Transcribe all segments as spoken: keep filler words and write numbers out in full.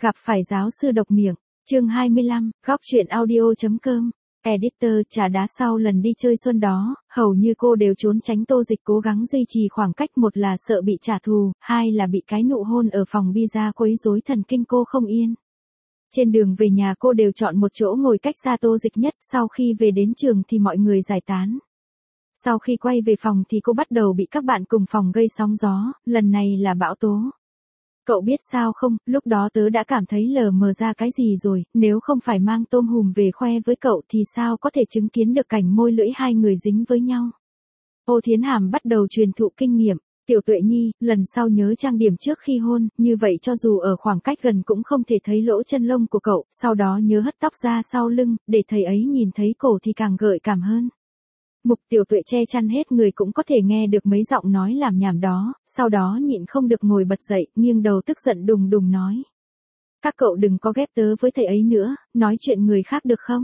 Gặp phải giáo sư độc miệng, chương hai mươi lăm, góc truyện audio chấm com. Editor trà đá sau lần đi chơi xuân đó, hầu như cô đều trốn tránh Tô Dịch, cố gắng duy trì khoảng cách, một là sợ bị trả thù, hai là bị cái nụ hôn ở phòng pizza quấy rối thần kinh cô không yên. Trên đường về nhà cô đều chọn một chỗ ngồi cách xa Tô Dịch nhất, sau khi về đến trường thì mọi người giải tán. Sau khi quay về phòng thì cô bắt đầu bị các bạn cùng phòng gây sóng gió, lần này là bão tố. Cậu biết sao không, lúc đó tớ đã cảm thấy lờ mờ ra cái gì rồi, nếu không phải mang tôm hùm về khoe với cậu thì sao có thể chứng kiến được cảnh môi lưỡi hai người dính với nhau. Ô Thiến Hàm bắt đầu truyền thụ kinh nghiệm, Tiểu Tuệ Nhi, lần sau nhớ trang điểm trước khi hôn, như vậy cho dù ở khoảng cách gần cũng không thể thấy lỗ chân lông của cậu, sau đó nhớ hất tóc ra sau lưng, để thầy ấy nhìn thấy cổ thì càng gợi cảm hơn. Mục Tiểu Tuệ che chăn hết người cũng có thể nghe được mấy giọng nói làm nhảm đó, sau đó nhịn không được ngồi bật dậy, nghiêng đầu tức giận đùng đùng nói. Các cậu đừng có ghép tớ với thầy ấy nữa, nói chuyện người khác được không?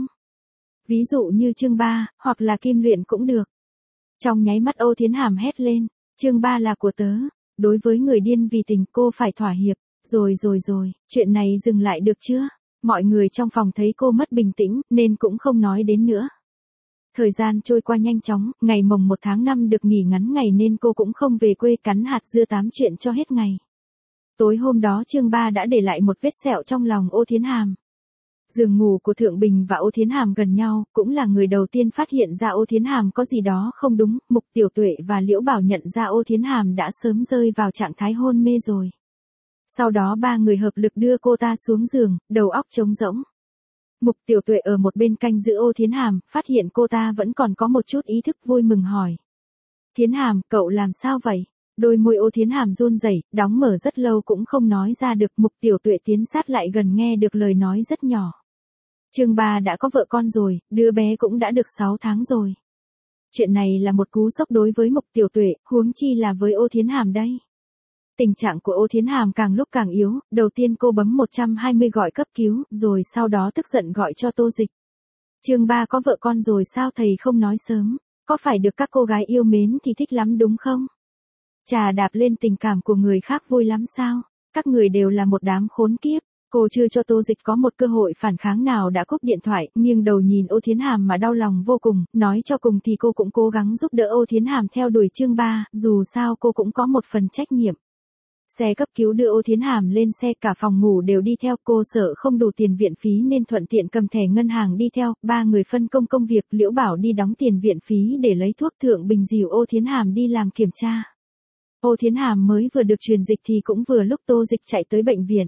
Ví dụ như chương ba, hoặc là Kim Luyện cũng được. Trong nháy mắt Ô Thiến Hàm hét lên, chương ba là của tớ, đối với người điên vì tình cô phải thỏa hiệp, rồi rồi rồi, chuyện này dừng lại được chưa? Mọi người trong phòng thấy cô mất bình tĩnh, nên cũng không nói đến nữa. Thời gian trôi qua nhanh chóng, ngày mồng một tháng năm được nghỉ ngắn ngày nên cô cũng không về quê, cắn hạt dưa tám chuyện cho hết ngày. Tối hôm đó chương ba đã để lại một vết sẹo trong lòng Ô Thiến Hàm. Giường ngủ của Thượng Bình và Ô Thiến Hàm gần nhau, cũng là người đầu tiên phát hiện ra Ô Thiến Hàm có gì đó không đúng, Mục Tiểu Tuệ và Liễu Bảo nhận ra Ô Thiến Hàm đã sớm rơi vào trạng thái hôn mê rồi. Sau đó ba người hợp lực đưa cô ta xuống giường, đầu óc trống rỗng. Mục Tiểu Tuệ ở một bên canh giữ Ô Thiến Hàm, phát hiện cô ta vẫn còn có một chút ý thức vui mừng hỏi. Thiến Hàm, cậu làm sao vậy? Đôi môi Ô Thiến Hàm run rẩy, đóng mở rất lâu cũng không nói ra được. Mục Tiểu Tuệ tiến sát lại gần nghe được lời nói rất nhỏ. Chương ba đã có vợ con rồi, đứa bé cũng đã được sáu tháng rồi. Chuyện này là một cú sốc đối với Mục Tiểu Tuệ, huống chi là với Ô Thiến Hàm đây. Tình trạng của Ô Thiến Hàm càng lúc càng yếu, đầu tiên cô bấm một trăm hai mươi gọi cấp cứu, rồi sau đó tức giận gọi cho Tô Dịch. Chương ba có vợ con rồi sao thầy không nói sớm, có phải được các cô gái yêu mến thì thích lắm đúng không? Trà đạp lên tình cảm của người khác vui lắm sao? Các người đều là một đám khốn kiếp. Cô chưa cho Tô Dịch có một cơ hội phản kháng nào đã cúp điện thoại, nghiêng đầu nhìn Ô Thiến Hàm mà đau lòng vô cùng, nói cho cùng thì cô cũng cố gắng giúp đỡ Ô Thiến Hàm theo đuổi chương ba, dù sao cô cũng có một phần trách nhiệm. Xe cấp cứu đưa Ô Thiến Hàm lên xe, cả phòng ngủ đều đi theo, cô sợ không đủ tiền viện phí nên thuận tiện cầm thẻ ngân hàng đi theo, ba người phân công công việc, Liễu Bảo đi đóng tiền viện phí để lấy thuốc, Thượng Bình dìu Ô Thiến Hàm đi làm kiểm tra. Ô Thiến Hàm mới vừa được truyền dịch thì cũng vừa lúc Tô Dịch chạy tới bệnh viện.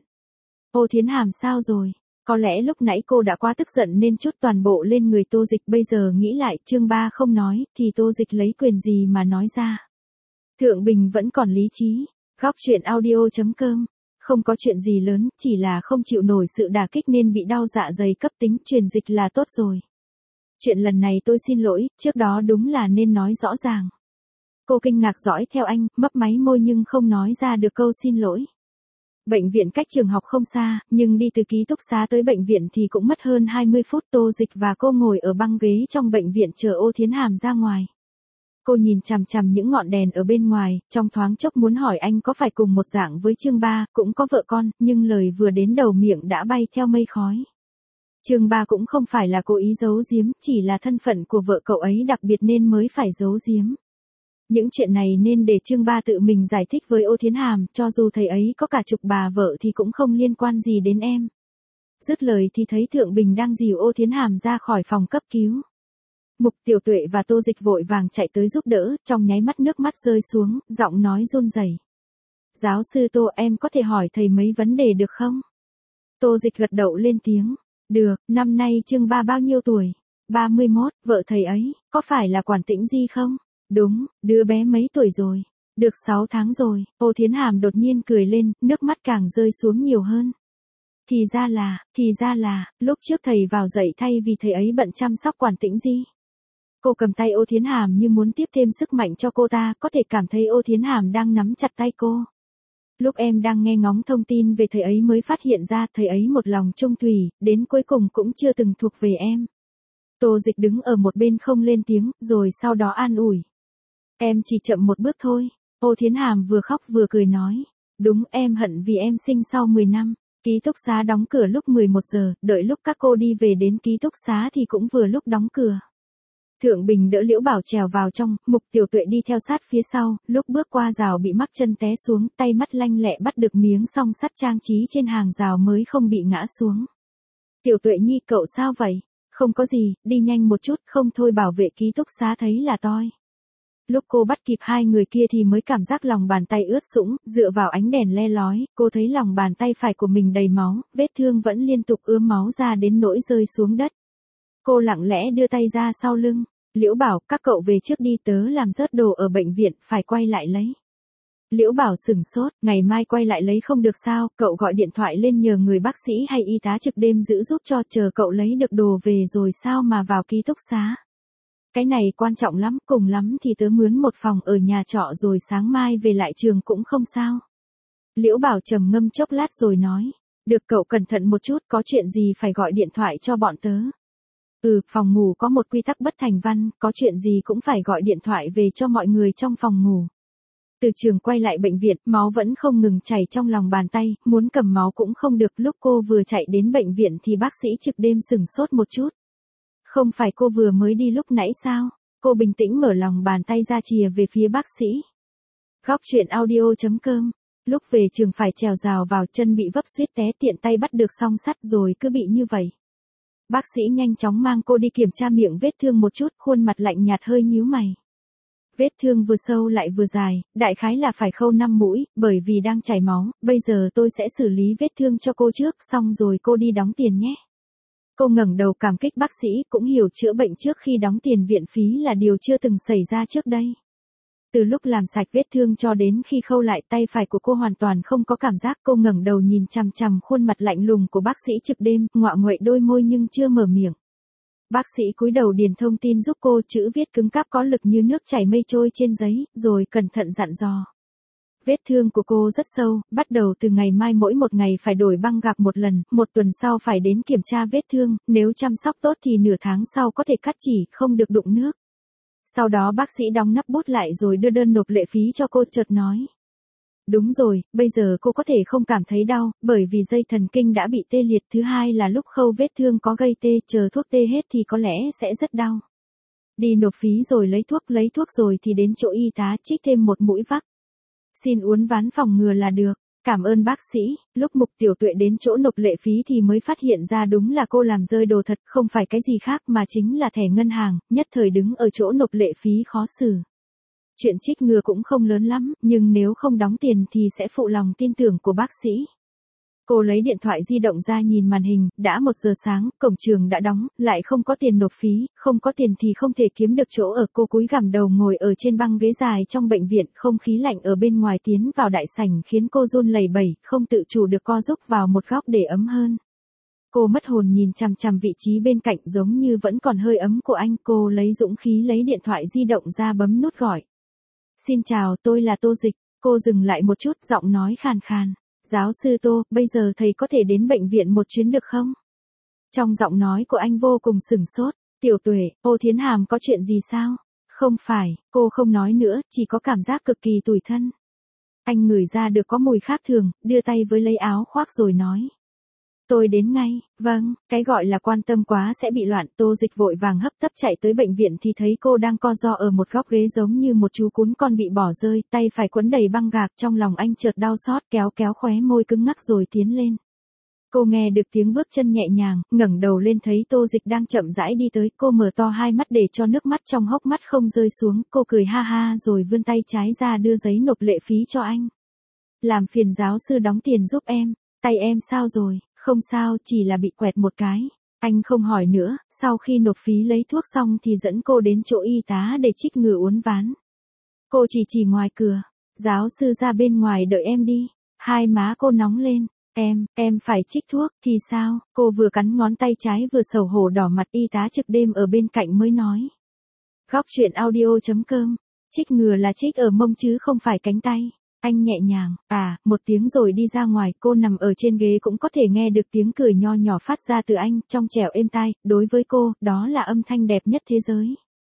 Ô Thiến Hàm sao rồi? Có lẽ lúc nãy cô đã quá tức giận nên chút toàn bộ lên người Tô Dịch, bây giờ nghĩ lại, chương ba không nói, thì Tô Dịch lấy quyền gì mà nói ra. Thượng Bình vẫn còn lý trí. Góc truyện audio chấm com. Không có chuyện gì lớn, chỉ là không chịu nổi sự đả kích nên bị đau dạ dày cấp tính, truyền dịch là tốt rồi. Chuyện lần này tôi xin lỗi, trước đó đúng là nên nói rõ ràng. Cô kinh ngạc dõi theo anh, mấp máy môi nhưng không nói ra được câu xin lỗi. Bệnh viện cách trường học không xa, nhưng đi từ ký túc xá tới bệnh viện thì cũng mất hơn hai mươi phút. Tô Dịch và cô ngồi ở băng ghế trong bệnh viện chờ Ô Thiến Hàm ra ngoài. Cô nhìn chằm chằm những ngọn đèn ở bên ngoài, trong thoáng chốc muốn hỏi anh có phải cùng một dạng với chương ba, cũng có vợ con, nhưng lời vừa đến đầu miệng đã bay theo mây khói. Chương ba cũng không phải là cố ý giấu giếm, chỉ là thân phận của vợ cậu ấy đặc biệt nên mới phải giấu giếm. Những chuyện này nên để chương ba tự mình giải thích với Ô Thiến Hàm, cho dù thầy ấy có cả chục bà vợ thì cũng không liên quan gì đến em. Dứt lời thì thấy Thượng Bình đang dìu Ô Thiến Hàm ra khỏi phòng cấp cứu. Mục Tiểu Tuệ và Tô Dịch vội vàng chạy tới giúp đỡ, trong nháy mắt nước mắt rơi xuống, giọng nói run rẩy. Giáo sư Tô, em có thể hỏi thầy mấy vấn đề được không? Tô Dịch gật đầu lên tiếng. Được, năm nay chương ba bao nhiêu tuổi? ba mươi mốt, vợ thầy ấy, có phải là Quản Tĩnh Di không? Đúng, đứa bé mấy tuổi rồi? Được sáu tháng rồi. Ô Thiến Hàm đột nhiên cười lên, nước mắt càng rơi xuống nhiều hơn. Thì ra là, thì ra là, lúc trước thầy vào dạy thay vì thầy ấy bận chăm sóc Quản Tĩnh Di. Cô cầm tay Ô Thiến Hàm như muốn tiếp thêm sức mạnh cho cô ta, có thể cảm thấy Ô Thiến Hàm đang nắm chặt tay cô. Lúc em đang nghe ngóng thông tin về thầy ấy mới phát hiện ra thầy ấy một lòng trung thủy, đến cuối cùng cũng chưa từng thuộc về em. Tô Dịch đứng ở một bên không lên tiếng, rồi sau đó an ủi. Em chỉ chậm một bước thôi. Ô Thiến Hàm vừa khóc vừa cười nói. Đúng, em hận vì em sinh sau mười năm. Ký túc xá đóng cửa lúc mười một giờ, đợi lúc các cô đi về đến ký túc xá thì cũng vừa lúc đóng cửa. Thượng Bình đỡ Liễu Bảo trèo vào trong, Mục Tiểu Tuệ đi theo sát phía sau, lúc bước qua rào bị mắc chân té xuống, tay mắt lanh lẹ bắt được miếng song sắt trang trí trên hàng rào mới không bị ngã xuống. Tiểu Tuệ Nhi, cậu sao vậy? Không có gì, đi nhanh một chút, không thôi bảo vệ ký túc xá thấy là toi. Lúc cô bắt kịp hai người kia thì mới cảm giác lòng bàn tay ướt sũng, dựa vào ánh đèn le lói, cô thấy lòng bàn tay phải của mình đầy máu, vết thương vẫn liên tục ứa máu ra đến nỗi rơi xuống đất. Cô lặng lẽ đưa tay ra sau lưng. Liễu Bảo, các cậu về trước đi, tớ làm rớt đồ ở bệnh viện, phải quay lại lấy. Liễu Bảo sừng sốt, ngày mai quay lại lấy không được sao, cậu gọi điện thoại lên nhờ người bác sĩ hay y tá trực đêm giữ giúp cho, chờ cậu lấy được đồ về rồi sao mà vào ký túc xá. Cái này quan trọng lắm, cùng lắm thì tớ mướn một phòng ở nhà trọ rồi sáng mai về lại trường cũng không sao. Liễu Bảo trầm ngâm chốc lát rồi nói, được, cậu cẩn thận một chút, có chuyện gì phải gọi điện thoại cho bọn tớ. Ừ, phòng ngủ có một quy tắc bất thành văn, có chuyện gì cũng phải gọi điện thoại về cho mọi người trong phòng ngủ. Từ trường quay lại bệnh viện, máu vẫn không ngừng chảy trong lòng bàn tay, muốn cầm máu cũng không được. Lúc cô vừa chạy đến bệnh viện thì bác sĩ trực đêm sửng sốt một chút. Không phải cô vừa mới đi lúc nãy sao? Cô bình tĩnh mở lòng bàn tay ra chìa về phía bác sĩ. Góc truyện audio chấm com. Lúc về trường phải trèo rào vào, chân bị vấp suýt té, tiện tay bắt được song sắt rồi cứ bị như vậy. Bác sĩ nhanh chóng mang cô đi kiểm tra miệng vết thương một chút, khuôn mặt lạnh nhạt hơi nhíu mày. Vết thương vừa sâu lại vừa dài, đại khái là phải khâu năm mũi, bởi vì đang chảy máu, bây giờ tôi sẽ xử lý vết thương cho cô trước, xong rồi cô đi đóng tiền nhé. Cô ngẩng đầu cảm kích bác sĩ, cũng hiểu chữa bệnh trước khi đóng tiền viện phí là điều chưa từng xảy ra trước đây. Từ lúc làm sạch vết thương cho đến khi khâu lại, tay phải của cô hoàn toàn không có cảm giác. Cô ngẩng đầu nhìn chằm chằm khuôn mặt lạnh lùng của bác sĩ trực đêm, ngoạ nguậy đôi môi nhưng chưa mở miệng. Bác sĩ cúi đầu điền thông tin giúp cô, chữ viết cứng cáp có lực như nước chảy mây trôi trên giấy, rồi cẩn thận dặn dò. Vết thương của cô rất sâu, bắt đầu từ ngày mai mỗi một ngày phải đổi băng gạc một lần, một tuần sau phải đến kiểm tra vết thương, nếu chăm sóc tốt thì nửa tháng sau có thể cắt chỉ, không được đụng nước. Sau đó bác sĩ đóng nắp bút lại rồi đưa đơn nộp lệ phí cho cô, chợt nói. Đúng rồi, bây giờ cô có thể không cảm thấy đau, bởi vì dây thần kinh đã bị tê liệt. Thứ hai là lúc khâu vết thương có gây tê, chờ thuốc tê hết thì có lẽ sẽ rất đau. Đi nộp phí rồi lấy thuốc, lấy thuốc rồi thì đến chỗ y tá trích thêm một mũi vắc. Xin uốn ván phòng ngừa là được. Cảm ơn bác sĩ. Lúc Mục Tiểu Tuệ đến chỗ nộp lệ phí thì mới phát hiện ra đúng là cô làm rơi đồ thật, không phải cái gì khác mà chính là thẻ ngân hàng, nhất thời đứng ở chỗ nộp lệ phí khó xử. Chuyện trích ngừa cũng không lớn lắm, nhưng nếu không đóng tiền thì sẽ phụ lòng tin tưởng của bác sĩ. Cô lấy điện thoại di động ra nhìn màn hình, đã một giờ sáng, cổng trường đã đóng, lại không có tiền nộp phí, không có tiền thì không thể kiếm được chỗ ở. Cô cúi gằm đầu ngồi ở trên băng ghế dài trong bệnh viện, không khí lạnh ở bên ngoài tiến vào đại sảnh khiến cô run lẩy bẩy, không tự chủ được co rúc vào một góc để ấm hơn. Cô mất hồn nhìn chằm chằm vị trí bên cạnh giống như vẫn còn hơi ấm của anh. Cô lấy dũng khí lấy điện thoại di động ra bấm nút gọi. Xin chào, tôi là Tô Dịch. Cô dừng lại một chút, giọng nói khàn khàn. Giáo sư Tô, bây giờ thầy có thể đến bệnh viện một chuyến được không? Trong giọng nói của anh vô cùng sửng sốt. Tiểu Tuệ, Ô Thiến Hàm có chuyện gì sao? Không phải, cô không nói nữa, chỉ có cảm giác cực kỳ tủi thân. Anh ngửi ra được có mùi khác thường, đưa tay với lấy áo khoác rồi nói. Tôi đến ngay. Vâng, cái gọi là quan tâm quá sẽ bị loạn. Tô Dịch vội vàng hấp tấp chạy tới bệnh viện thì thấy cô đang co ro ở một góc ghế giống như một chú cún con bị bỏ rơi, tay phải quấn đầy băng gạc. Trong lòng anh chợt đau xót, kéo kéo khóe môi cứng ngắc rồi tiến lên. Cô nghe được tiếng bước chân nhẹ nhàng, ngẩng đầu lên thấy Tô Dịch đang chậm rãi đi tới. Cô mở to hai mắt để cho nước mắt trong hốc mắt không rơi xuống. Cô cười ha ha rồi vươn tay trái ra đưa giấy nộp lệ phí cho anh. Làm phiền giáo sư đóng tiền giúp em. Tay em sao rồi? Không sao, chỉ là bị quẹt một cái. Anh không hỏi nữa, sau khi nộp phí lấy thuốc xong thì dẫn cô đến chỗ y tá để trích ngừa uốn ván. Cô chỉ chỉ ngoài cửa. Giáo sư ra bên ngoài đợi em đi. Hai má cô nóng lên. Em, em phải trích thuốc, thì sao? Cô vừa cắn ngón tay trái vừa xấu hổ đỏ mặt. Y tá trực đêm ở bên cạnh mới nói. Góc truyện audio chấm com. Trích ngừa là trích ở mông chứ không phải cánh tay. Anh nhẹ nhàng, à, một tiếng rồi đi ra ngoài. Cô nằm ở trên ghế cũng có thể nghe được tiếng cười nho nhỏ phát ra từ anh, trong trẻo êm tai. Đối với cô, đó là âm thanh đẹp nhất thế giới.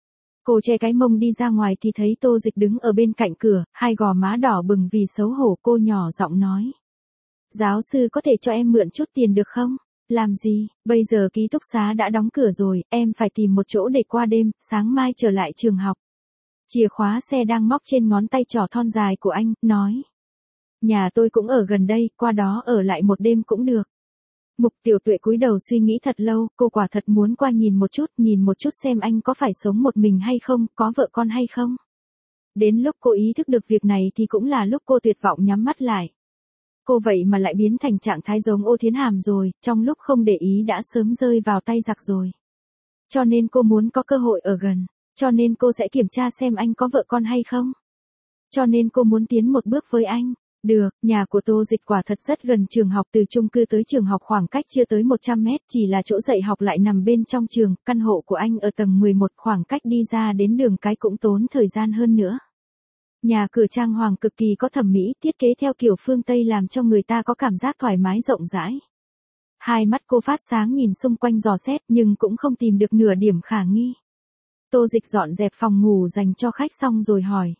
Cô che cái mông đi ra ngoài thì thấy Tô Dịch đứng ở bên cạnh cửa, hai gò má đỏ bừng vì xấu hổ. Cô nhỏ giọng nói. Giáo sư có thể cho em mượn chút tiền được không? Làm gì, bây giờ ký túc xá đã đóng cửa rồi, em phải tìm một chỗ để qua đêm, sáng mai trở lại trường học. Chìa khóa xe đang móc trên ngón tay trỏ thon dài của anh, nói. Nhà tôi cũng ở gần đây, qua đó ở lại một đêm cũng được. Mục Tiểu Tuệ cúi đầu suy nghĩ thật lâu, cô quả thật muốn qua nhìn một chút, nhìn một chút xem anh có phải sống một mình hay không, có vợ con hay không. Đến lúc cô ý thức được việc này thì cũng là lúc cô tuyệt vọng nhắm mắt lại. Cô vậy mà lại biến thành trạng thái giống Ô Thiến Hàm rồi, trong lúc không để ý đã sớm rơi vào tay giặc rồi. Cho nên cô muốn có cơ hội ở gần, cho nên cô sẽ kiểm tra xem anh có vợ con hay không. Cho nên cô muốn tiến một bước với anh. Được, nhà của Tô Dịch quả thật rất gần trường học, từ chung cư tới trường học khoảng cách chưa tới một trăm mét, chỉ là chỗ dạy học lại nằm bên trong trường, căn hộ của anh ở tầng mười một, khoảng cách đi ra đến đường cái cũng tốn thời gian hơn nữa. Nhà cửa trang hoàng cực kỳ có thẩm mỹ, thiết kế theo kiểu phương Tây làm cho người ta có cảm giác thoải mái rộng rãi. Hai mắt cô phát sáng nhìn xung quanh dò xét nhưng cũng không tìm được nửa điểm khả nghi. Tô Dịch dọn dẹp phòng ngủ dành cho khách xong rồi hỏi.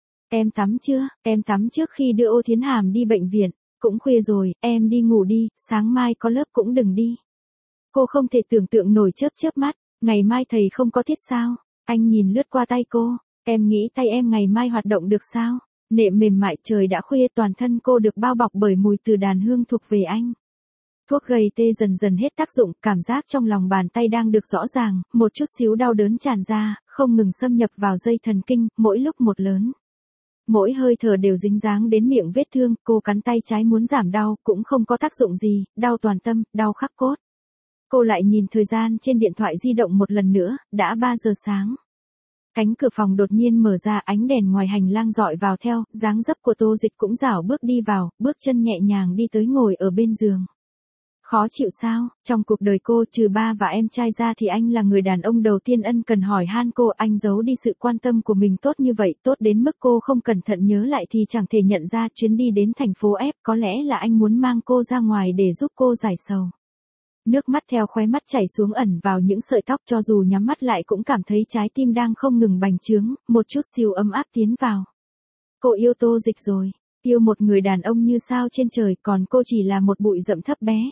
Em tắm chưa? Em tắm trước khi đưa Ô Thiến Hàm đi bệnh viện. Cũng khuya rồi, em đi ngủ đi, sáng mai có lớp cũng đừng đi. Cô không thể tưởng tượng nổi chớp chớp mắt, ngày mai thầy không có tiết sao? Anh nhìn lướt qua tay cô, em nghĩ tay em ngày mai hoạt động được sao? Nệm mềm mại, trời đã khuya, toàn thân cô được bao bọc bởi mùi từ đàn hương thuộc về anh. Thuốc gây tê dần dần hết tác dụng, cảm giác trong lòng bàn tay đang được rõ ràng, một chút xíu đau đớn tràn ra, không ngừng xâm nhập vào dây thần kinh, mỗi lúc một lớn. Mỗi hơi thở đều dính dáng đến miệng vết thương, cô cắn tay trái muốn giảm đau, cũng không có tác dụng gì, đau toàn tâm, đau khắc cốt. Cô lại nhìn thời gian trên điện thoại di động một lần nữa, đã ba giờ sáng. Cánh cửa phòng đột nhiên mở ra, ánh đèn ngoài hành lang dọi vào theo, dáng dấp của Tô Dịch cũng rảo bước đi vào, bước chân nhẹ nhàng đi tới ngồi ở bên giường. Khó chịu sao, trong cuộc đời cô trừ ba và em trai ra thì anh là người đàn ông đầu tiên ân cần hỏi han cô, anh giấu đi sự quan tâm của mình tốt như vậy, tốt đến mức cô không cẩn thận nhớ lại thì chẳng thể nhận ra. Chuyến đi đến thành phố F có lẽ là anh muốn mang cô ra ngoài để giúp cô giải sầu. Nước mắt theo khóe mắt chảy xuống ẩn vào những sợi tóc, cho dù nhắm mắt lại cũng cảm thấy trái tim đang không ngừng bành trướng, một chút xíu ấm áp tiến vào. Cô yêu Tô Dịch rồi, yêu một người đàn ông như sao trên trời, còn cô chỉ là một bụi rậm thấp bé.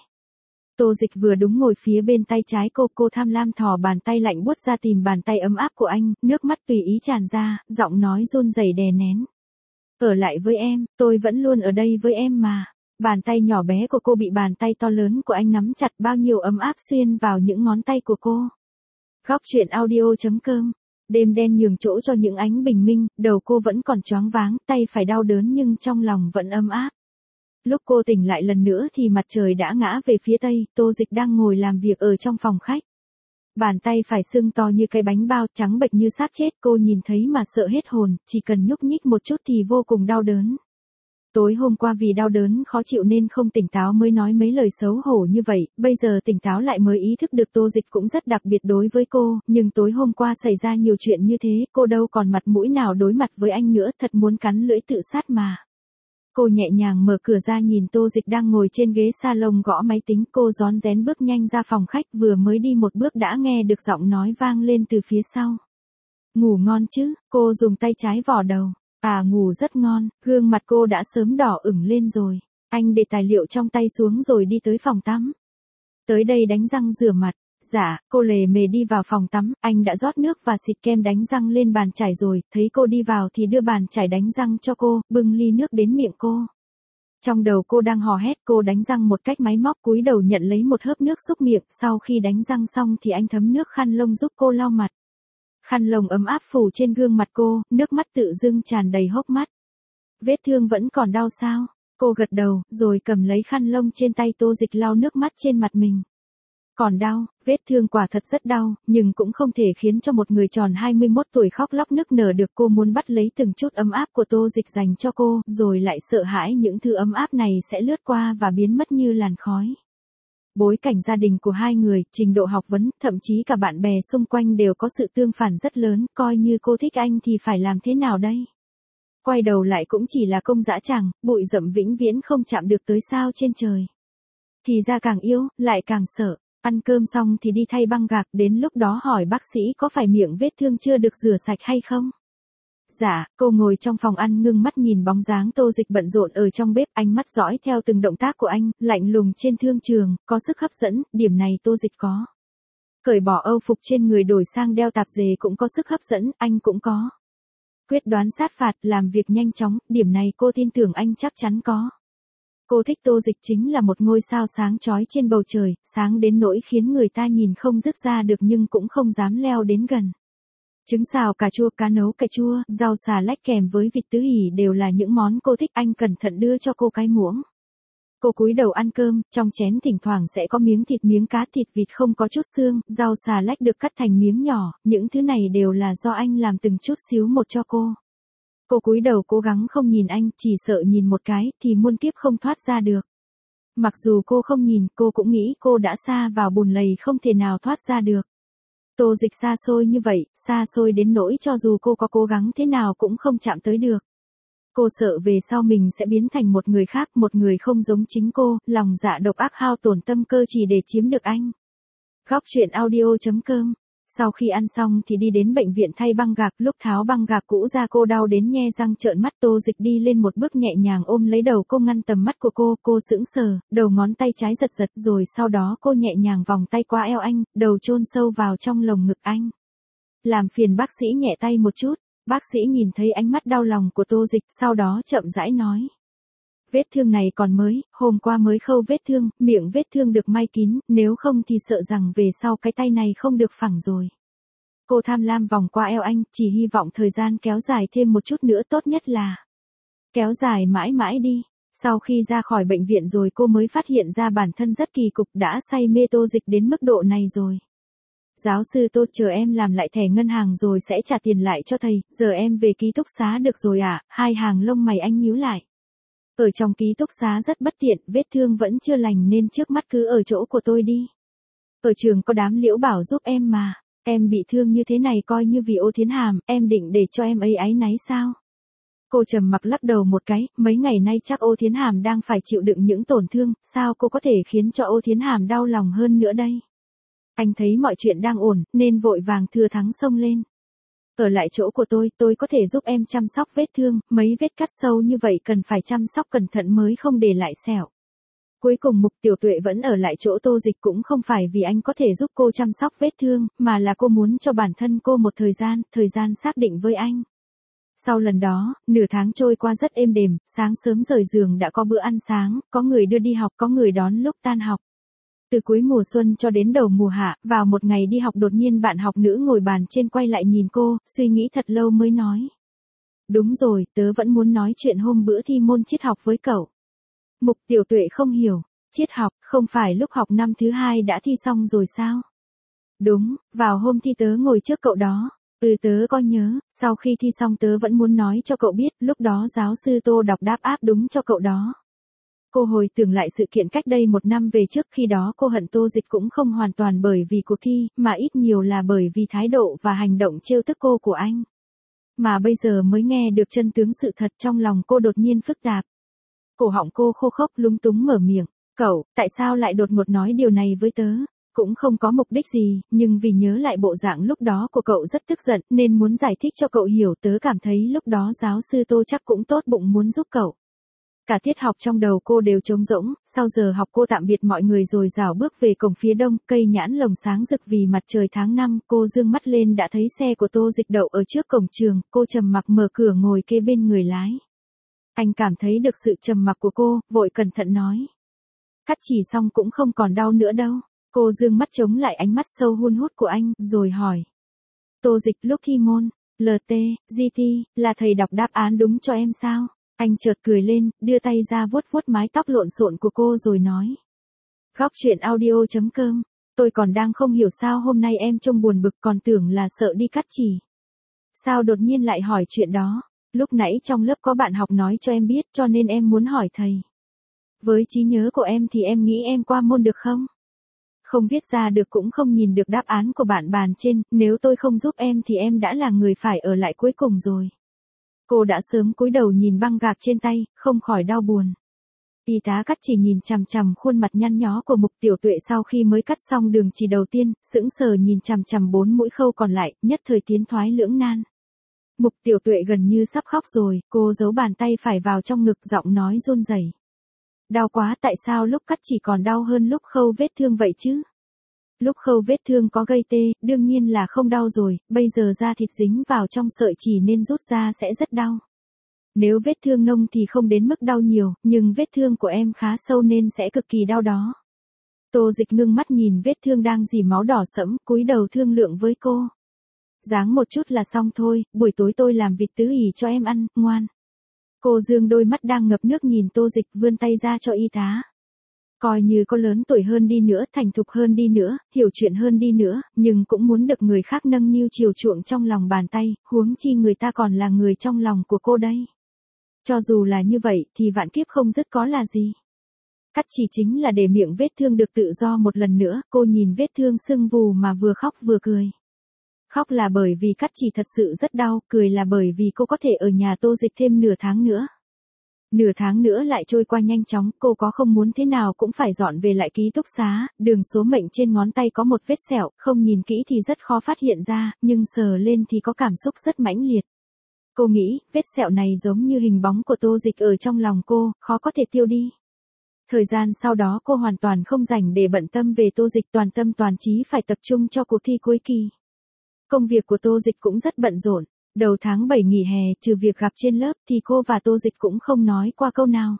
Tô Dịch vừa đúng ngồi phía bên tay trái cô, cô tham lam thò bàn tay lạnh buốt ra tìm bàn tay ấm áp của anh, nước mắt tùy ý tràn ra, giọng nói run rẩy đè nén. Ở lại với em, tôi vẫn luôn ở đây với em mà. Bàn tay nhỏ bé của cô bị bàn tay to lớn của anh nắm chặt, bao nhiêu ấm áp xuyên vào những ngón tay của cô. Góc truyện audio chấm com. Đêm đen nhường chỗ cho những ánh bình minh, đầu cô vẫn còn choáng váng, tay phải đau đớn nhưng trong lòng vẫn ấm áp. Lúc cô tỉnh lại lần nữa thì mặt trời đã ngã về phía tây, Tô Dịch đang ngồi làm việc ở trong phòng khách. Bàn tay phải sưng to như cái bánh bao, trắng bệch như xác chết, cô nhìn thấy mà sợ hết hồn, chỉ cần nhúc nhích một chút thì vô cùng đau đớn. Tối hôm qua vì đau đớn khó chịu nên không tỉnh táo mới nói mấy lời xấu hổ như vậy, bây giờ tỉnh táo lại mới ý thức được Tô Dịch cũng rất đặc biệt đối với cô, nhưng tối hôm qua xảy ra nhiều chuyện như thế, cô đâu còn mặt mũi nào đối mặt với anh nữa, thật muốn cắn lưỡi tự sát mà. Cô nhẹ nhàng mở cửa ra nhìn Tô Dịch đang ngồi trên ghế salon gõ máy tính, cô rón rén bước nhanh ra phòng khách, vừa mới đi một bước đã nghe được giọng nói vang lên từ phía sau. Ngủ ngon chứ, cô dùng tay trái vò đầu. À, ngủ rất ngon, gương mặt cô đã sớm đỏ ửng lên rồi. Anh để tài liệu trong tay xuống rồi đi tới phòng tắm. Tới đây đánh răng rửa mặt. Dạ, cô lề mề đi vào phòng tắm, anh đã rót nước và xịt kem đánh răng lên bàn chải rồi, thấy cô đi vào thì đưa bàn chải đánh răng cho cô, bưng ly nước đến miệng cô. Trong đầu cô đang hò hét, cô đánh răng một cách máy móc, cúi đầu nhận lấy một hớp nước xúc miệng, sau khi đánh răng xong thì anh thấm nước khăn lông giúp cô lau mặt. Khăn lông ấm áp phủ trên gương mặt cô, nước mắt tự dưng tràn đầy hốc mắt. Vết thương vẫn còn đau sao? Cô gật đầu, rồi cầm lấy khăn lông trên tay Tô Dịch lau nước mắt trên mặt mình. Còn đau, vết thương quả thật rất đau, nhưng cũng không thể khiến cho một người tròn hai mươi mốt tuổi khóc lóc nức nở được. Cô muốn bắt lấy từng chút ấm áp của Tô Dịch dành cho cô, rồi lại sợ hãi những thứ ấm áp này sẽ lướt qua và biến mất như làn khói. Bối cảnh gia đình của hai người, trình độ học vấn, thậm chí cả bạn bè xung quanh đều có sự tương phản rất lớn, coi như cô thích anh thì phải làm thế nào đây? Quay đầu lại cũng chỉ là công dã tràng, bụi rậm vĩnh viễn không chạm được tới sao trên trời. Thì ra càng yêu, lại càng sợ. Ăn cơm xong thì đi thay băng gạc, đến lúc đó hỏi bác sĩ có phải miệng vết thương chưa được rửa sạch hay không? Dạ, cô ngồi trong phòng ăn ngưng mắt nhìn bóng dáng Tô Dịch bận rộn ở trong bếp, ánh mắt dõi theo từng động tác của anh, lạnh lùng trên thương trường, có sức hấp dẫn, điểm này Tô Dịch có. Cởi bỏ âu phục trên người đổi sang đeo tạp dề cũng có sức hấp dẫn, anh cũng có. Quyết đoán sát phạt, làm việc nhanh chóng, điểm này cô tin tưởng anh chắc chắn có. Cô thích Tô Dịch chính là một ngôi sao sáng chói trên bầu trời, sáng đến nỗi khiến người ta nhìn không dứt ra được nhưng cũng không dám leo đến gần. Trứng xào cà chua, cá nấu cà chua, rau xà lách kèm với vịt tứ hỉ đều là những món cô thích, anh cẩn thận đưa cho cô cái muỗng. Cô cúi đầu ăn cơm, trong chén thỉnh thoảng sẽ có miếng thịt, miếng cá, thịt vịt không có chút xương, rau xà lách được cắt thành miếng nhỏ, những thứ này đều là do anh làm từng chút xíu một cho cô. Cô cúi đầu cố gắng không nhìn anh, chỉ sợ nhìn một cái thì muôn kiếp không thoát ra được. Mặc dù cô không nhìn, cô cũng nghĩ cô đã sa vào bùn lầy không thể nào thoát ra được. Tô Dịch xa xôi như vậy, xa xôi đến nỗi cho dù cô có cố gắng thế nào cũng không chạm tới được. Cô sợ về sau mình sẽ biến thành một người khác, một người không giống chính cô, lòng dạ độc ác hao tổn tâm cơ chỉ để chiếm được anh. Góc truyện audio chấm com. Sau khi ăn xong thì đi đến bệnh viện thay băng gạc, lúc tháo băng gạc cũ ra cô đau đến nhe răng trợn mắt. Tô Dịch đi lên một bước nhẹ nhàng ôm lấy đầu cô ngăn tầm mắt của cô, cô sững sờ, đầu ngón tay trái giật giật rồi sau đó cô nhẹ nhàng vòng tay qua eo anh, đầu chôn sâu vào trong lồng ngực anh. Làm phiền bác sĩ nhẹ tay một chút, bác sĩ nhìn thấy ánh mắt đau lòng của Tô Dịch, sau đó chậm rãi nói. Vết thương này còn mới, hôm qua mới khâu vết thương, miệng vết thương được may kín, nếu không thì sợ rằng về sau cái tay này không được phẳng rồi. Cô tham lam vòng qua eo anh, chỉ hy vọng thời gian kéo dài thêm một chút nữa, tốt nhất là kéo dài mãi mãi đi. Sau khi ra khỏi bệnh viện rồi cô mới phát hiện ra bản thân rất kỳ cục, đã say mê Tô Dịch đến mức độ này rồi. Giáo sư Tô, chờ em làm lại thẻ ngân hàng rồi sẽ trả tiền lại cho thầy, giờ em về ký túc xá được rồi à? Hai hàng lông mày anh nhíu lại. Ở trong ký túc xá rất bất tiện, vết thương vẫn chưa lành nên trước mắt cứ ở chỗ của tôi đi. Ở trường có đám Liễu Bảo giúp em mà, em bị thương như thế này coi như vì Ô Thiến Hàm, em định để cho em ấy áy náy sao? Cô trầm mặc lắc đầu một cái, mấy ngày nay chắc Ô Thiến Hàm đang phải chịu đựng những tổn thương, sao cô có thể khiến cho Ô Thiến Hàm đau lòng hơn nữa đây? Anh thấy mọi chuyện đang ổn, nên vội vàng thừa thắng xông lên. Ở lại chỗ của tôi, tôi có thể giúp em chăm sóc vết thương, mấy vết cắt sâu như vậy cần phải chăm sóc cẩn thận mới không để lại sẹo. Cuối cùng Mục Tiểu Tuệ vẫn ở lại chỗ Tô Dịch cũng không phải vì anh có thể giúp cô chăm sóc vết thương, mà là cô muốn cho bản thân cô một thời gian, thời gian xác định với anh. Sau lần đó, nửa tháng trôi qua rất êm đềm, sáng sớm rời giường đã có bữa ăn sáng, có người đưa đi học, có người đón lúc tan học. Từ cuối mùa xuân cho đến đầu mùa hạ, vào một ngày đi học đột nhiên bạn học nữ ngồi bàn trên quay lại nhìn cô, suy nghĩ thật lâu mới nói. Đúng rồi, tớ vẫn muốn nói chuyện hôm bữa thi môn triết học với cậu. Mục Tiểu Tuệ không hiểu, triết học, không phải lúc học năm thứ hai đã thi xong rồi sao? Đúng, vào hôm thi tớ ngồi trước cậu đó. Ừ, tớ có nhớ, sau khi thi xong tớ vẫn muốn nói cho cậu biết, lúc đó giáo sư Tô đọc đáp áp đúng cho cậu đó. Cô hồi tưởng lại sự kiện cách đây một năm về trước, khi đó cô hận Tô Dịch cũng không hoàn toàn bởi vì cuộc thi, mà ít nhiều là bởi vì thái độ và hành động trêu tức cô của anh. Mà bây giờ mới nghe được chân tướng sự thật, trong lòng cô đột nhiên phức tạp. Cổ họng cô khô khốc lúng túng mở miệng, cậu, tại sao lại đột ngột nói điều này với tớ? Cũng không có mục đích gì, nhưng vì nhớ lại bộ dạng lúc đó của cậu rất tức giận, nên muốn giải thích cho cậu hiểu, tớ cảm thấy lúc đó giáo sư Tô chắc cũng tốt bụng muốn giúp cậu. Cả tiết học trong đầu cô đều trống rỗng, sau giờ học cô tạm biệt mọi người rồi rảo bước về cổng phía đông, cây nhãn lồng sáng rực vì mặt trời tháng năm, cô dương mắt lên đã thấy xe của Tô Dịch đậu ở trước cổng trường, cô trầm mặc mở cửa ngồi kế bên người lái. Anh cảm thấy được sự trầm mặc của cô, vội cẩn thận nói. Cắt chỉ xong cũng không còn đau nữa đâu. Cô dương mắt chống lại ánh mắt sâu hun hút của anh, rồi hỏi. Tô Dịch, lúc thi môn, lờ tê, giê tê, là thầy đọc đáp án đúng cho em sao? Anh chợt cười lên, đưa tay ra vuốt vuốt mái tóc lộn xộn của cô rồi nói. Góc truyện audio chấm com, tôi còn đang không hiểu sao hôm nay em trông buồn bực, còn tưởng là sợ đi cắt chỉ. Sao đột nhiên lại hỏi chuyện đó? Lúc nãy trong lớp có bạn học nói cho em biết, cho nên em muốn hỏi thầy. Với trí nhớ của em thì em nghĩ em qua môn được không? Không viết ra được cũng không nhìn được đáp án của bạn bàn trên, nếu tôi không giúp em thì em đã là người phải ở lại cuối cùng rồi. Cô đã sớm cúi đầu nhìn băng gạc trên tay, không khỏi đau buồn. Y tá cắt chỉ nhìn chằm chằm khuôn mặt nhăn nhó của Mục Tiểu Tuệ sau khi mới cắt xong đường chỉ đầu tiên, sững sờ nhìn chằm chằm bốn mũi khâu còn lại, nhất thời tiến thoái lưỡng nan. Mục Tiểu Tuệ gần như sắp khóc rồi, cô giấu bàn tay phải vào trong ngực, giọng nói run rẩy. Đau quá, tại sao lúc cắt chỉ còn đau hơn lúc khâu vết thương vậy chứ? Lúc khâu vết thương có gây tê, đương nhiên là không đau rồi, bây giờ da thịt dính vào trong sợi chỉ nên rút ra sẽ rất đau. Nếu vết thương nông thì không đến mức đau nhiều, nhưng vết thương của em khá sâu nên sẽ cực kỳ đau đó. Tô Dịch ngưng mắt nhìn vết thương đang rỉ máu đỏ sẫm, cúi đầu thương lượng với cô. Dáng một chút là xong thôi, buổi tối tôi làm vịt tứ ỉ cho em ăn, ngoan. Cô dương đôi mắt đang ngập nước nhìn Tô Dịch, vươn tay ra cho y tá. Coi như có lớn tuổi hơn đi nữa, thành thục hơn đi nữa, hiểu chuyện hơn đi nữa, nhưng cũng muốn được người khác nâng niu chiều chuộng trong lòng bàn tay, huống chi người ta còn là người trong lòng của cô đây. Cho dù là như vậy thì vạn kiếp không dứt có là gì. Cắt chỉ chính là để miệng vết thương được tự do một lần nữa, cô nhìn vết thương sưng vù mà vừa khóc vừa cười. Khóc là bởi vì cắt chỉ thật sự rất đau, cười là bởi vì cô có thể ở nhà Tô Dịch thêm nửa tháng nữa. Nửa tháng nữa lại trôi qua nhanh chóng, cô có không muốn thế nào cũng phải dọn về lại ký túc xá, đường số mệnh trên ngón tay có một vết sẹo, không nhìn kỹ thì rất khó phát hiện ra, nhưng sờ lên thì có cảm xúc rất mãnh liệt. Cô nghĩ, vết sẹo này giống như hình bóng của Tô Dịch ở trong lòng cô, khó có thể tiêu đi. Thời gian sau đó cô hoàn toàn không rảnh để bận tâm về Tô Dịch, toàn tâm toàn trí phải tập trung cho cuộc thi cuối kỳ. Công việc của Tô Dịch cũng rất bận rộn. Đầu tháng bảy nghỉ hè, trừ việc gặp trên lớp thì cô và Tô Dịch cũng không nói qua câu nào.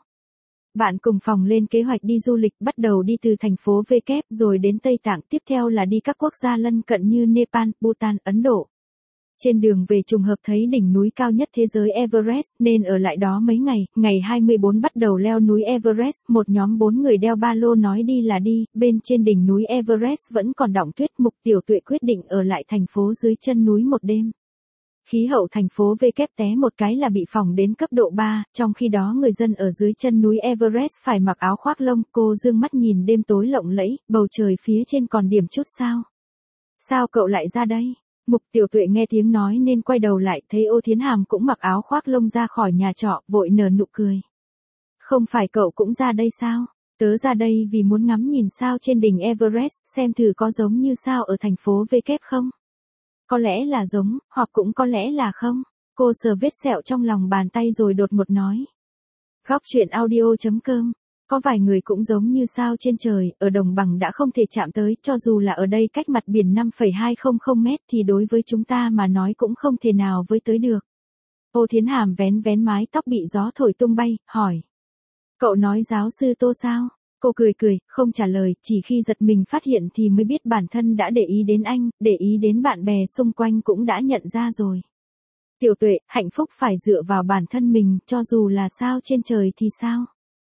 Bạn cùng phòng lên kế hoạch đi du lịch, bắt đầu đi từ thành phố V kép rồi đến Tây Tạng, tiếp theo là đi các quốc gia lân cận như Nepal, Bhutan, Ấn Độ. Trên đường về trùng hợp thấy đỉnh núi cao nhất thế giới Everest nên ở lại đó mấy ngày, ngày hai mươi bốn bắt đầu leo núi Everest, một nhóm bốn người đeo ba lô nói đi là đi, bên trên đỉnh núi Everest vẫn còn đọng tuyết. Mục Tiểu Tuệ quyết định ở lại thành phố dưới chân núi một đêm. Khí hậu thành phố V kép té một cái là bị phỏng đến cấp độ ba, trong khi đó người dân ở dưới chân núi Everest phải mặc áo khoác lông. Cô dương mắt nhìn đêm tối lộng lẫy, bầu trời phía trên còn điểm chút sao. Sao cậu lại ra đây? Mục Tiểu Tuệ nghe tiếng nói nên quay đầu lại, thấy Ô Thiến Hàm cũng mặc áo khoác lông ra khỏi nhà trọ, vội nở nụ cười. Không phải cậu cũng ra đây sao? Tớ ra đây vì muốn ngắm nhìn sao trên đỉnh Everest, xem thử có giống như sao ở thành phố V kép không? Có lẽ là giống, hoặc cũng có lẽ là không. Cô sờ vết sẹo trong lòng bàn tay rồi đột ngột nói. Góc truyện audio chấm com. Có vài người cũng giống như sao trên trời, ở đồng bằng đã không thể chạm tới, cho dù là ở đây cách mặt biển năm phẩy hai không không mét thì đối với chúng ta mà nói cũng không thể nào với tới được. Ô Thiến Hàm vén vén mái tóc bị gió thổi tung bay, hỏi. Cậu nói giáo sư Tô sao? Cô cười cười, không trả lời, chỉ khi giật mình phát hiện thì mới biết bản thân đã để ý đến anh, để ý đến bạn bè xung quanh cũng đã nhận ra rồi. Tiểu Tuệ, hạnh phúc phải dựa vào bản thân mình, cho dù là sao trên trời thì sao?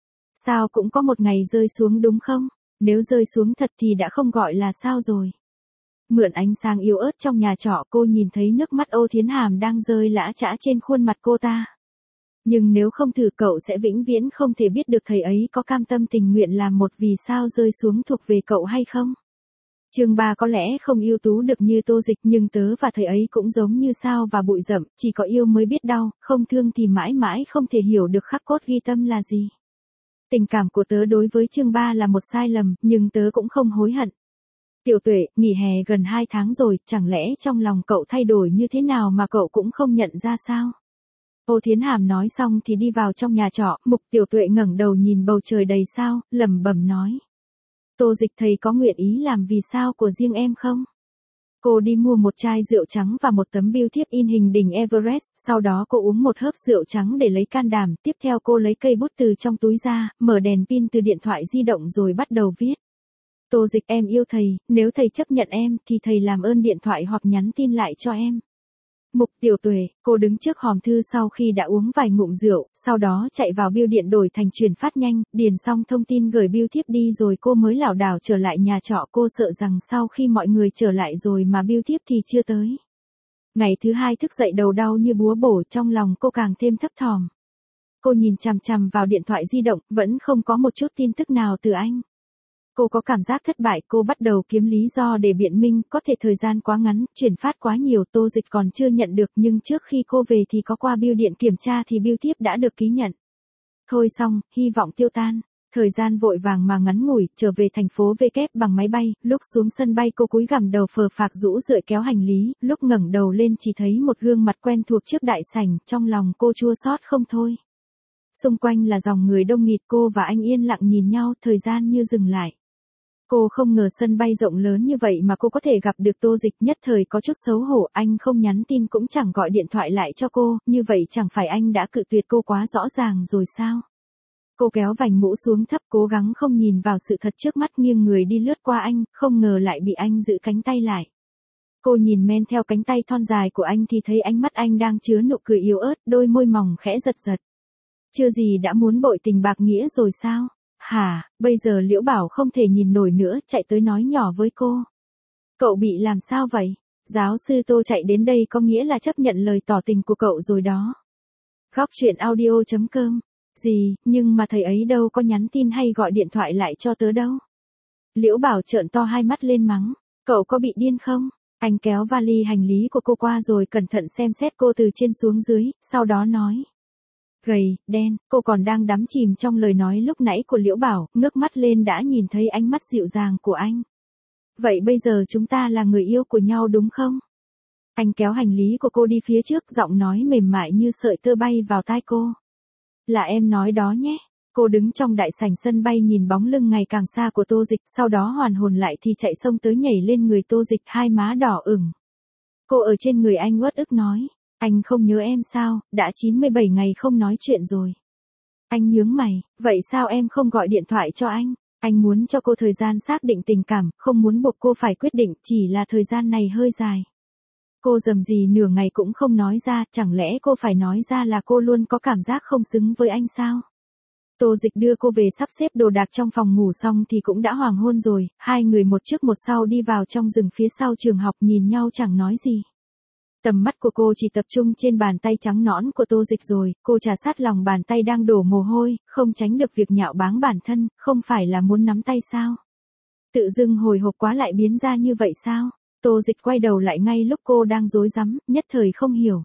Sao cũng có một ngày rơi xuống đúng không? Nếu rơi xuống thật thì đã không gọi là sao rồi. Mượn ánh sáng yếu ớt trong nhà trọ, cô nhìn thấy nước mắt Ô Thiến Hàm đang rơi lã chã trên khuôn mặt cô ta. Nhưng nếu không thử cậu sẽ vĩnh viễn không thể biết được thầy ấy có cam tâm tình nguyện làm một vì sao rơi xuống thuộc về cậu hay không. Chương ba có lẽ không ưu tú được như Tô Dịch, nhưng tớ và thầy ấy cũng giống như sao và bụi rậm, chỉ có yêu mới biết đau, không thương thì mãi mãi không thể hiểu được khắc cốt ghi tâm là gì. Tình cảm của tớ đối với chương ba là một sai lầm, nhưng tớ cũng không hối hận. Tiểu Tuệ, nghỉ hè gần hai tháng rồi, chẳng lẽ trong lòng cậu thay đổi như thế nào mà cậu cũng không nhận ra sao? Ô Thiến Hàm nói xong thì đi vào trong nhà trọ, Mục Tiểu Tuệ ngẩng đầu nhìn bầu trời đầy sao, lẩm bẩm nói. Tô Dịch thầy có nguyện ý làm vì sao của riêng em không? Cô đi mua một chai rượu trắng và một tấm bưu thiếp in hình đỉnh Everest, sau đó cô uống một hớp rượu trắng để lấy can đảm, tiếp theo cô lấy cây bút từ trong túi ra, mở đèn pin từ điện thoại di động rồi bắt đầu viết. Tô Dịch em yêu thầy, nếu thầy chấp nhận em thì thầy làm ơn điện thoại hoặc nhắn tin lại cho em. Mục Tiểu Tuệ, cô đứng trước hòm thư sau khi đã uống vài ngụm rượu, sau đó chạy vào bưu điện đổi thành chuyển phát nhanh, điền xong thông tin gửi bưu thiếp đi rồi cô mới lảo đảo trở lại nhà trọ. Cô sợ rằng sau khi mọi người trở lại rồi mà bưu thiếp thì chưa tới. Ngày thứ hai thức dậy đầu đau như búa bổ, trong lòng cô càng thêm thấp thỏm. Cô nhìn chằm chằm vào điện thoại di động, vẫn không có một chút tin tức nào từ anh. Cô có cảm giác thất bại, cô bắt đầu kiếm lý do để biện minh, có thể thời gian quá ngắn, chuyển phát quá nhiều, Tô Dịch còn chưa nhận được, nhưng trước khi cô về thì có qua bưu điện kiểm tra thì bưu thiếp đã được ký nhận. Thôi xong, hy vọng tiêu tan. Thời gian vội vàng mà ngắn ngủi, trở về thành phố V kép bằng máy bay, lúc xuống sân bay cô cúi gằm đầu phờ phạc rũ rượi kéo hành lý, lúc ngẩng đầu lên chỉ thấy một gương mặt quen thuộc trước đại sảnh, trong lòng cô chua xót không thôi. Xung quanh là dòng người đông nghịt, cô và anh yên lặng nhìn nhau, thời gian như dừng lại. Cô không ngờ sân bay rộng lớn như vậy mà cô có thể gặp được Tô Dịch, nhất thời có chút xấu hổ, anh không nhắn tin cũng chẳng gọi điện thoại lại cho cô, như vậy chẳng phải anh đã cự tuyệt cô quá rõ ràng rồi sao? Cô kéo vành mũ xuống thấp, cố gắng không nhìn vào sự thật trước mắt, nghiêng người đi lướt qua anh, không ngờ lại bị anh giữ cánh tay lại. Cô nhìn men theo cánh tay thon dài của anh thì thấy ánh mắt anh đang chứa nụ cười yếu ớt, đôi môi mỏng khẽ giật giật. Chưa gì đã muốn bội tình bạc nghĩa rồi sao? Hả, bây giờ Liễu Bảo không thể nhìn nổi nữa, chạy tới nói nhỏ với cô. Cậu bị làm sao vậy? Giáo sư Tô chạy đến đây có nghĩa là chấp nhận lời tỏ tình của cậu rồi đó. Góc truyện audio chấm com. Gì, nhưng mà thầy ấy đâu có nhắn tin hay gọi điện thoại lại cho tớ đâu. Liễu Bảo trợn to hai mắt lên mắng. Cậu có bị điên không? Anh kéo vali hành lý của cô qua rồi cẩn thận xem xét cô từ trên xuống dưới, sau đó nói. Gầy, đen, cô còn đang đắm chìm trong lời nói lúc nãy của Liễu Bảo, ngước mắt lên đã nhìn thấy ánh mắt dịu dàng của anh. Vậy bây giờ chúng ta là người yêu của nhau đúng không? Anh kéo hành lý của cô đi phía trước, giọng nói mềm mại như sợi tơ bay vào tai cô. Là em nói đó nhé. Cô đứng trong đại sảnh sân bay nhìn bóng lưng ngày càng xa của Tô Dịch, sau đó hoàn hồn lại thì chạy xông tới nhảy lên người Tô Dịch, hai má đỏ ửng. Cô ở trên người anh uất ức nói. Anh không nhớ em sao, đã chín mươi bảy ngày không nói chuyện rồi. Anh nhướng mày, vậy sao em không gọi điện thoại cho anh? Anh muốn cho cô thời gian xác định tình cảm, không muốn buộc cô phải quyết định, chỉ là thời gian này hơi dài. Cô rầm rì nửa ngày cũng không nói ra, chẳng lẽ cô phải nói ra là cô luôn có cảm giác không xứng với anh sao? Tô Dịch đưa cô về sắp xếp đồ đạc trong phòng ngủ xong thì cũng đã hoàng hôn rồi, hai người một trước một sau đi vào trong rừng phía sau trường học nhìn nhau chẳng nói gì. Tầm mắt của cô chỉ tập trung trên bàn tay trắng nõn của Tô Dịch rồi, cô trà sát lòng bàn tay đang đổ mồ hôi, không tránh được việc nhạo báng bản thân, không phải là muốn nắm tay sao? Tự dưng hồi hộp quá lại biến ra như vậy sao? Tô Dịch quay đầu lại ngay lúc cô đang rối rắm, nhất thời không hiểu.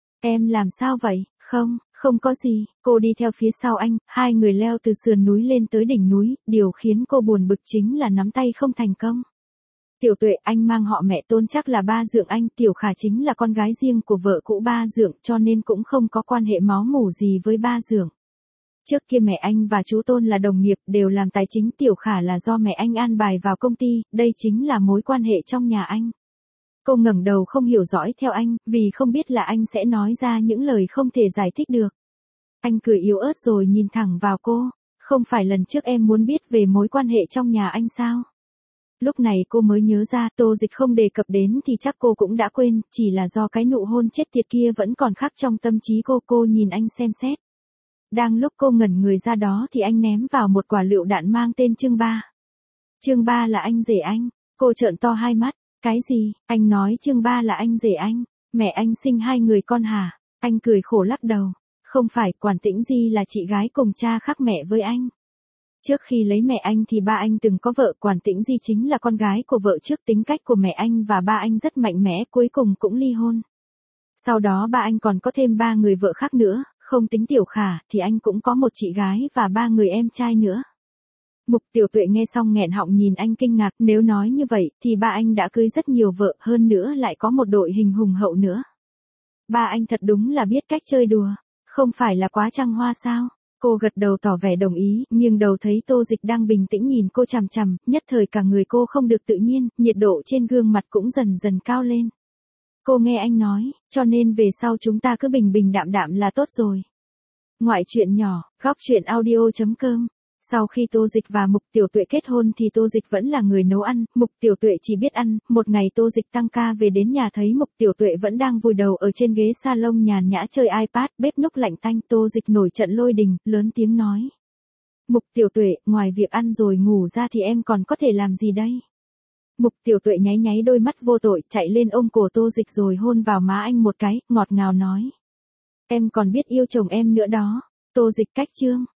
Em làm sao vậy? Không, không có gì, cô đi theo phía sau anh, hai người leo từ sườn núi lên tới đỉnh núi, điều khiến cô buồn bực chính là nắm tay không thành công. Tiểu Tuệ, anh mang họ mẹ Tôn chắc là ba Dượng anh, Tiểu Khả chính là con gái riêng của vợ cũ ba Dượng cho nên cũng không có quan hệ máu mủ gì với ba Dượng. Trước kia mẹ anh và chú Tôn là đồng nghiệp, đều làm tài chính, Tiểu Khả là do mẹ anh an bài vào công ty, đây chính là mối quan hệ trong nhà anh. Cô ngẩng đầu không hiểu dõi theo anh, vì không biết là anh sẽ nói ra những lời không thể giải thích được. Anh cười yếu ớt rồi nhìn thẳng vào cô, không phải lần trước em muốn biết về mối quan hệ trong nhà anh sao? Lúc này cô mới nhớ ra, Tô Dịch không đề cập đến thì chắc cô cũng đã quên, chỉ là do cái nụ hôn chết tiệt kia vẫn còn khắc trong tâm trí cô. Cô nhìn anh xem xét. Đang lúc cô ngẩn người ra đó thì anh ném vào một quả lựu đạn mang tên Chương Ba. Chương Ba là anh rể anh. Cô trợn to hai mắt. Cái gì? Anh nói Chương Ba là anh rể anh. Mẹ anh sinh hai người con hả? Anh cười khổ lắc đầu. Không phải, Quản Tĩnh Di là chị gái cùng cha khác mẹ với anh. Trước khi lấy mẹ anh thì ba anh từng có vợ, Quản Tĩnh Di chính là con gái của vợ trước, tính cách của mẹ anh và ba anh rất mạnh mẽ, cuối cùng cũng ly hôn. Sau đó ba anh còn có thêm ba người vợ khác nữa, không tính Tiểu Khả thì anh cũng có một chị gái và ba người em trai nữa. Mục Tiểu Tuệ nghe xong nghẹn họng nhìn anh kinh ngạc, nếu nói như vậy thì ba anh đã cưới rất nhiều vợ, hơn nữa lại có một đội hình hùng hậu nữa. Ba anh thật đúng là biết cách chơi đùa, không phải là quá trăng hoa sao? Cô gật đầu tỏ vẻ đồng ý, nhưng đầu thấy Tô Dịch đang bình tĩnh nhìn cô chằm chằm, nhất thời cả người cô không được tự nhiên, nhiệt độ trên gương mặt cũng dần dần cao lên. Cô nghe anh nói, cho nên về sau chúng ta cứ bình bình đạm đạm là tốt rồi. Ngoại truyện nhỏ, góc truyện audio chấm com. Sau khi Tô Dịch và Mục Tiểu Tuệ kết hôn thì Tô Dịch vẫn là người nấu ăn, Mục Tiểu Tuệ chỉ biết ăn. Một ngày Tô Dịch tăng ca về đến nhà thấy Mục Tiểu Tuệ vẫn đang vùi đầu ở trên ghế salon nhàn nhã chơi iPad, bếp núc lạnh tanh. Tô Dịch nổi trận lôi đình, lớn tiếng nói. Mục Tiểu Tuệ, ngoài việc ăn rồi ngủ ra thì em còn có thể làm gì đây? Mục Tiểu Tuệ nháy nháy đôi mắt vô tội, chạy lên ôm cổ Tô Dịch rồi hôn vào má anh một cái, ngọt ngào nói. Em còn biết yêu chồng em nữa đó. Tô Dịch cách chương.